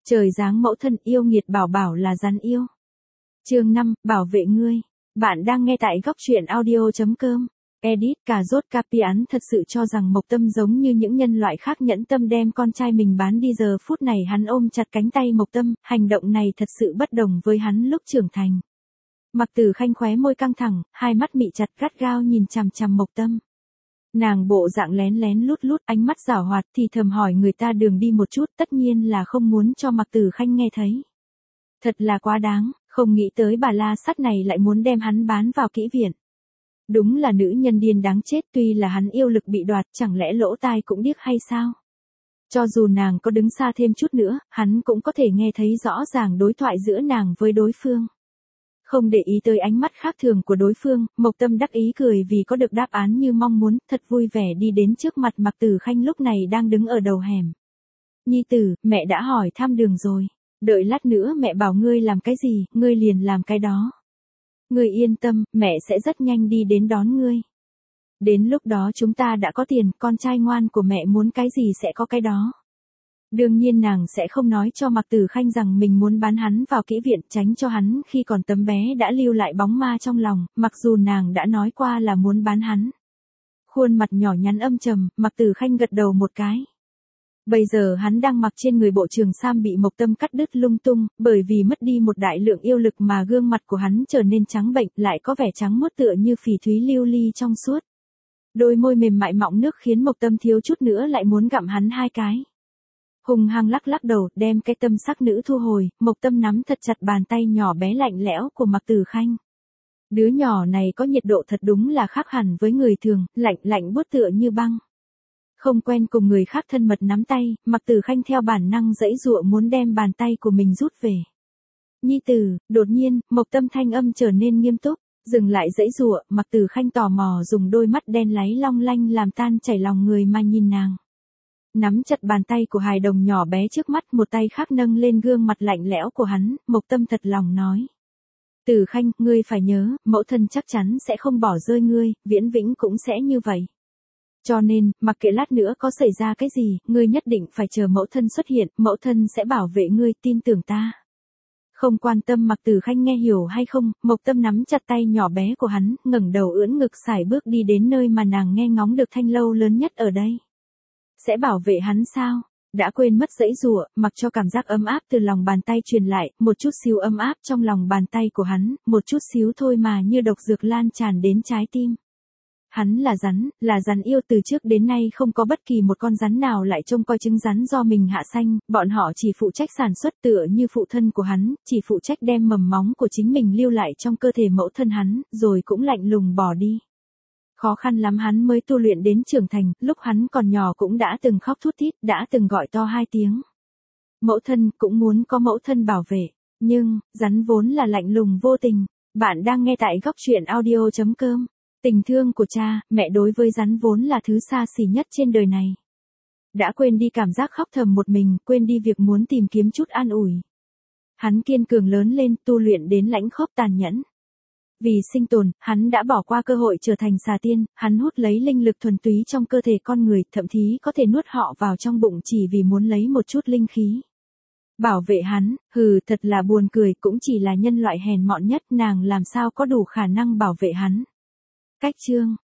Trời giáng mẫu thân yêu nghiệt bảo bảo là rắn yêu. Chương 5, bảo vệ ngươi. Bạn đang nghe tại góc truyện audio.com. Edit cà rốt Capian thật sự cho rằng Mộc Tâm giống như những nhân loại khác nhẫn tâm đem con trai mình bán đi, giờ phút này hắn ôm chặt cánh tay Mộc Tâm, hành động này thật sự bất đồng với hắn lúc trưởng thành. Mặc Tử Khanh khóe môi căng thẳng, hai mắt mị chặt gắt gao nhìn chằm chằm Mộc Tâm. Nàng bộ dạng lén lén lút lút, ánh mắt giảo hoạt thì thầm hỏi người ta đường đi một chút, tất nhiên là không muốn cho Mặc Tử Khanh nghe thấy. Thật là quá đáng, không nghĩ tới bà la sắt này lại muốn đem hắn bán vào kỹ viện. Đúng là nữ nhân điên đáng chết, tuy là hắn yêu lực bị đoạt, chẳng lẽ lỗ tai cũng điếc hay sao? Cho dù nàng có đứng xa thêm chút nữa, hắn cũng có thể nghe thấy rõ ràng đối thoại giữa nàng với đối phương. Không để ý tới ánh mắt khác thường của đối phương, Mộc Tâm đắc ý cười vì có được đáp án như mong muốn, thật vui vẻ đi đến trước mặt Mặc Tử Khanh lúc này đang đứng ở đầu hẻm. Nhi tử, mẹ đã hỏi thăm đường rồi. Đợi lát nữa mẹ bảo ngươi làm cái gì, ngươi liền làm cái đó. Ngươi yên tâm, mẹ sẽ rất nhanh đi đến đón ngươi. Đến lúc đó chúng ta đã có tiền, con trai ngoan của mẹ muốn cái gì sẽ có cái đó. Đương nhiên nàng sẽ không nói cho Mặc Tử Khanh rằng mình muốn bán hắn vào kỹ viện, tránh cho hắn khi còn tấm bé đã lưu lại bóng ma trong lòng, mặc dù nàng đã nói qua là muốn bán hắn. Khuôn mặt nhỏ nhắn âm trầm, Mặc Tử Khanh gật đầu một cái. Bây giờ hắn đang mặc trên người bộ trường sam bị Mộc Tâm cắt đứt lung tung, bởi vì mất đi một đại lượng yêu lực mà gương mặt của hắn trở nên trắng bệnh, lại có vẻ trắng muốt tựa như phỉ thúy lưu ly trong suốt. Đôi môi mềm mại mọng nước khiến Mộc Tâm thiếu chút nữa lại muốn gặm hắn hai cái. Hùng hăng lắc lắc đầu, đem cái tâm sắc nữ thu hồi, Mộc Tâm nắm thật chặt bàn tay nhỏ bé lạnh lẽo của Mặc Tử Khanh. Đứa nhỏ này có nhiệt độ thật đúng là khác hẳn với người thường, lạnh buốt tựa như băng. Không quen cùng người khác thân mật nắm tay, Mặc Tử Khanh theo bản năng giãy giụa muốn đem bàn tay của mình rút về. Nhi tử, đột nhiên, Mộc Tâm thanh âm trở nên nghiêm túc, dừng lại giãy giụa, Mặc Tử Khanh tò mò dùng đôi mắt đen láy long lanh làm tan chảy lòng người mà nhìn nàng. Nắm chặt bàn tay của hài đồng nhỏ bé trước mắt, một tay khác nâng lên gương mặt lạnh lẽo của hắn, Mộc Tâm thật lòng nói. Tử Khanh, ngươi phải nhớ, mẫu thân chắc chắn sẽ không bỏ rơi ngươi, viễn vĩnh cũng sẽ như vậy. Cho nên, mặc kệ lát nữa có xảy ra cái gì, ngươi nhất định phải chờ mẫu thân xuất hiện, mẫu thân sẽ bảo vệ ngươi, tin tưởng ta. Không quan tâm Mặc Tử Khanh nghe hiểu hay không, Mộc Tâm nắm chặt tay nhỏ bé của hắn, ngẩng đầu ưỡn ngực sải bước đi đến nơi mà nàng nghe ngóng được thanh lâu lớn nhất ở đây. Sẽ bảo vệ hắn sao? Đã quên mất giãy giụa, mặc cho cảm giác ấm áp từ lòng bàn tay truyền lại, một chút xíu ấm áp trong lòng bàn tay của hắn, một chút xíu thôi mà như độc dược lan tràn đến trái tim. Hắn là rắn yêu, từ trước đến nay không có bất kỳ một con rắn nào lại trông coi trứng rắn do mình hạ sanh, bọn họ chỉ phụ trách sản xuất tựa như phụ thân của hắn, chỉ phụ trách đem mầm móng của chính mình lưu lại trong cơ thể mẫu thân hắn, rồi cũng lạnh lùng bỏ đi. Khó khăn lắm hắn mới tu luyện đến trưởng thành, lúc hắn còn nhỏ cũng đã từng khóc thút thít, đã từng gọi to 2 tiếng. Mẫu thân cũng muốn có mẫu thân bảo vệ, nhưng, rắn vốn là lạnh lùng vô tình. Bạn đang nghe tại góc truyện audio.com. Tình thương của cha, mẹ đối với rắn vốn là thứ xa xỉ nhất trên đời này. Đã quên đi cảm giác khóc thầm một mình, quên đi việc muốn tìm kiếm chút an ủi. Hắn kiên cường lớn lên, tu luyện đến lãnh khốc tàn nhẫn. Vì sinh tồn, hắn đã bỏ qua cơ hội trở thành xà tiên, hắn hút lấy linh lực thuần túy trong cơ thể con người, thậm chí có thể nuốt họ vào trong bụng chỉ vì muốn lấy một chút linh khí. Bảo vệ hắn, thật là buồn cười, cũng chỉ là nhân loại hèn mọn nhất, nàng làm sao có đủ khả năng bảo vệ hắn. Cách chương